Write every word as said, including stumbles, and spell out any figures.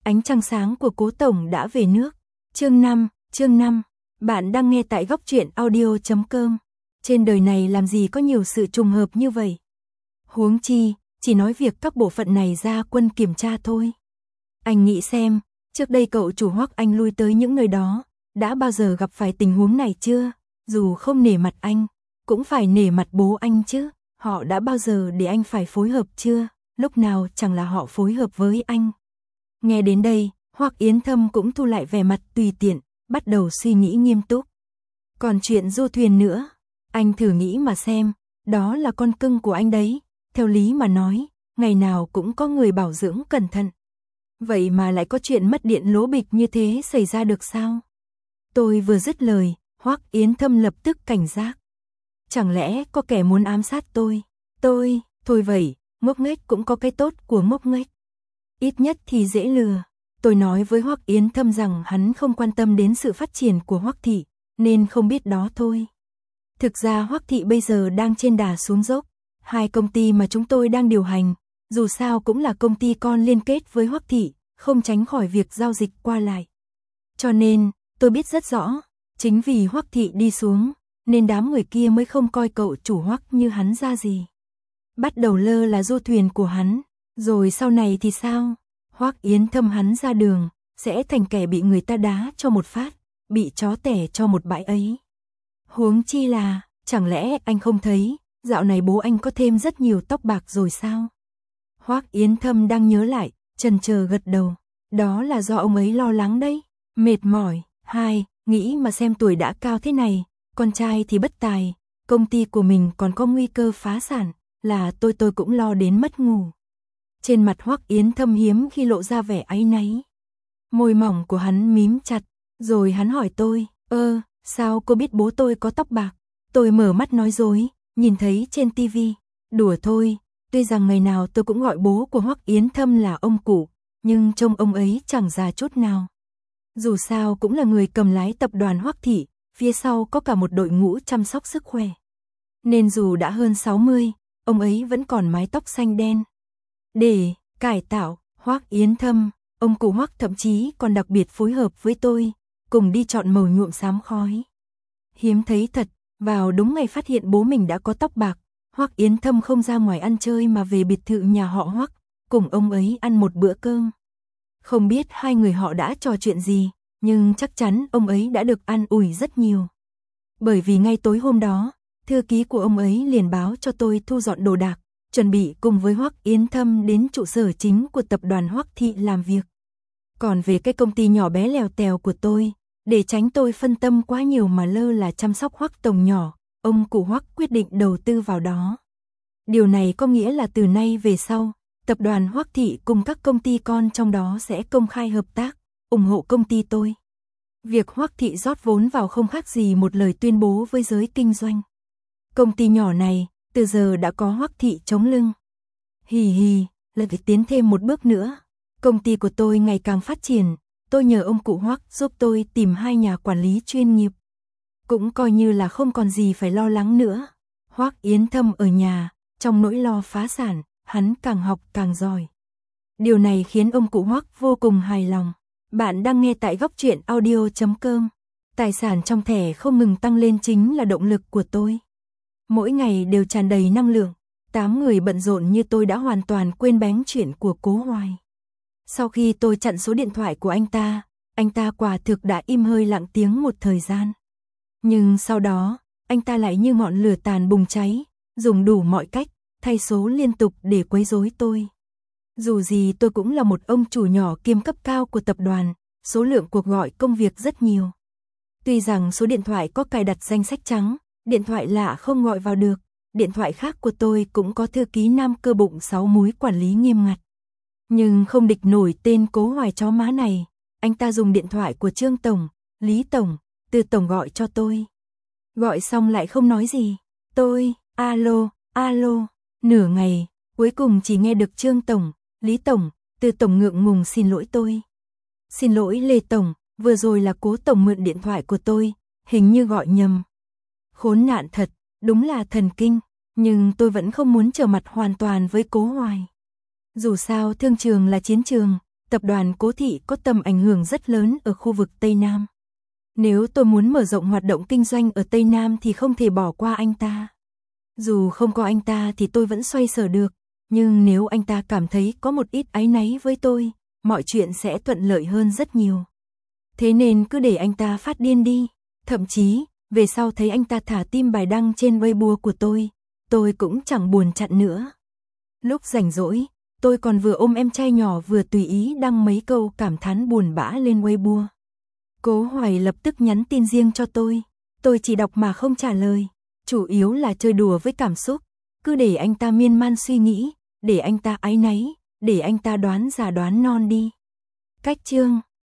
ánh trăng sáng của Cố tổng đã về nước. Chương năm, chương năm. Bạn đang nghe tại góc truyện audio chấm com. Trên đời này làm gì có nhiều sự trùng hợp như vậy. Huống chi, chỉ nói việc các bộ phận này ra quân kiểm tra thôi. Anh nghĩ xem, trước đây cậu chủ Hoắc Anh lui tới những nơi đó, đã bao giờ gặp phải tình huống này chưa? Dù không nể mặt anh, cũng phải nể mặt bố anh chứ. Họ đã bao giờ để anh phải phối hợp chưa? Lúc nào chẳng là họ phối hợp với anh. Nghe đến đây, Hoắc Yến Thâm cũng thu lại vẻ mặt tùy tiện, bắt đầu suy nghĩ nghiêm túc. Còn chuyện du thuyền nữa, anh thử nghĩ mà xem, đó là con cưng của anh đấy. Theo lý mà nói, ngày nào cũng có người bảo dưỡng cẩn thận. Vậy mà lại có chuyện mất điện lố bịch như thế xảy ra được sao? Tôi vừa dứt lời, Hoắc Yến Thâm lập tức cảnh giác. Chẳng lẽ có kẻ muốn ám sát tôi? Tôi, thôi vậy, ngốc nghếch cũng có cái tốt của ngốc nghếch. Ít nhất thì dễ lừa. Tôi nói với Hoắc Yến Thâm rằng hắn không quan tâm đến sự phát triển của Hoắc thị, nên không biết đó thôi. Thực ra Hoắc thị bây giờ đang trên đà xuống dốc. Hai công ty mà chúng tôi đang điều hành, dù sao cũng là công ty con liên kết với Hoắc thị, không tránh khỏi việc giao dịch qua lại. Cho nên, tôi biết rất rõ, chính vì Hoắc thị đi xuống, nên đám người kia mới không coi cậu chủ Hoắc như hắn ra gì. Bắt đầu lơ là du thuyền của hắn, rồi sau này thì sao? Hoắc Yến Thâm hắn ra đường, sẽ thành kẻ bị người ta đá cho một phát, bị chó tẻ cho một bãi ấy. Huống chi là, chẳng lẽ anh không thấy, dạo này bố anh có thêm rất nhiều tóc bạc rồi sao? Hoắc Yến Thâm đang nhớ lại, chần chờ gật đầu. Đó là do ông ấy lo lắng đấy. Mệt mỏi. Hai, nghĩ mà xem tuổi đã cao thế này, con trai thì bất tài, công ty của mình còn có nguy cơ phá sản, là tôi tôi cũng lo đến mất ngủ. Trên mặt Hoắc Yến Thâm hiếm khi lộ ra vẻ áy náy. Môi mỏng của hắn mím chặt, rồi hắn hỏi tôi, ơ, sao cô biết bố tôi có tóc bạc? Tôi mở mắt nói dối, nhìn thấy trên tivi. Đùa thôi, tuy rằng ngày nào tôi cũng gọi bố của Hoắc Yến Thâm là ông cụ, nhưng trông ông ấy chẳng già chút nào. Dù sao cũng là người cầm lái tập đoàn Hoắc thị, phía sau có cả một đội ngũ chăm sóc sức khỏe. Nên dù đã hơn sáu mươi, ông ấy vẫn còn mái tóc xanh đen. Để cải tạo Hoắc Yến Thâm, ông cụ Hoắc thậm chí còn đặc biệt phối hợp với tôi, cùng đi chọn màu nhuộm xám khói. Hiếm thấy thật, vào đúng ngày phát hiện bố mình đã có tóc bạc, Hoắc Yến Thâm không ra ngoài ăn chơi mà về biệt thự nhà họ Hoắc, cùng ông ấy ăn một bữa cơm. Không biết hai người họ đã trò chuyện gì, nhưng chắc chắn ông ấy đã được an ủi rất nhiều. Bởi vì ngay tối hôm đó, thư ký của ông ấy liền báo cho tôi thu dọn đồ đạc, chuẩn bị cùng với Hoắc Yến Thâm đến trụ sở chính của tập đoàn Hoắc thị làm việc. Còn về cái công ty nhỏ bé lèo tèo của tôi, để tránh tôi phân tâm quá nhiều mà lơ là chăm sóc Hoắc tổng nhỏ, ông cụ Hoắc quyết định đầu tư vào đó. Điều này có nghĩa là từ nay về sau, tập đoàn Hoắc thị cùng các công ty con trong đó sẽ công khai hợp tác, ủng hộ công ty tôi. Việc Hoắc thị rót vốn vào không khác gì một lời tuyên bố với giới kinh doanh. Công ty nhỏ này, từ giờ đã có Hoắc thị chống lưng. Hì hì, lại phải tiến thêm một bước nữa. Công ty của tôi ngày càng phát triển, tôi nhờ ông cụ Hoắc giúp tôi tìm hai nhà quản lý chuyên nghiệp. Cũng coi như là không còn gì phải lo lắng nữa. Hoắc Yến Thâm ở nhà, trong nỗi lo phá sản, hắn càng học càng giỏi. Điều này khiến ông cụ Hoắc vô cùng hài lòng. Bạn đang nghe tại góc truyện audio chấm com. Tài sản trong thẻ không ngừng tăng lên chính là động lực của tôi. Mỗi ngày đều tràn đầy năng lượng. Tám người bận rộn như tôi đã hoàn toàn quên bén chuyện của Cố Hoài. Sau khi tôi chặn số điện thoại của anh ta, anh ta quả thực đã im hơi lặng tiếng một thời gian. Nhưng sau đó, anh ta lại như ngọn lửa tàn bùng cháy, dùng đủ mọi cách, thay số liên tục để quấy rối tôi. Dù gì tôi cũng là một ông chủ nhỏ kiêm cấp cao của tập đoàn, số lượng cuộc gọi công việc rất nhiều. Tuy rằng số điện thoại có cài đặt danh sách trắng, điện thoại lạ không gọi vào được, điện thoại khác của tôi cũng có thư ký nam cơ bụng sáu múi quản lý nghiêm ngặt. Nhưng không địch nổi tên Cố Hoài chó má này, anh ta dùng điện thoại của Trương Tổng, Lý Tổng, Từ Tổng gọi cho tôi. Gọi xong lại không nói gì, tôi, alo, alo, nửa ngày, cuối cùng chỉ nghe được Trương Tổng, Lý Tổng, Từ Tổng ngượng ngùng xin lỗi tôi. Xin lỗi Lê Tổng, vừa rồi là Cố Tổng mượn điện thoại của tôi, hình như gọi nhầm. Khốn nạn thật, đúng là thần kinh, nhưng tôi vẫn không muốn trở mặt hoàn toàn với Cố Hoài. Dù sao thương trường là chiến trường, tập đoàn Cố Thị có tầm ảnh hưởng rất lớn ở khu vực Tây Nam. Nếu tôi muốn mở rộng hoạt động kinh doanh ở Tây Nam thì không thể bỏ qua anh ta. Dù không có anh ta thì tôi vẫn xoay sở được, nhưng nếu anh ta cảm thấy có một ít áy náy với tôi, mọi chuyện sẽ thuận lợi hơn rất nhiều. Thế nên cứ để anh ta phát điên đi, thậm chí, về sau thấy anh ta thả tim bài đăng trên Weibo của tôi, tôi cũng chẳng buồn chặn nữa. Lúc rảnh rỗi, tôi còn vừa ôm em trai nhỏ vừa tùy ý đăng mấy câu cảm thán buồn bã lên Weibo. Cố Hoài lập tức nhắn tin riêng cho tôi, tôi chỉ đọc mà không trả lời, chủ yếu là chơi đùa với cảm xúc, cứ để anh ta miên man suy nghĩ, để anh ta áy náy, để anh ta đoán già đoán non đi. Cách chương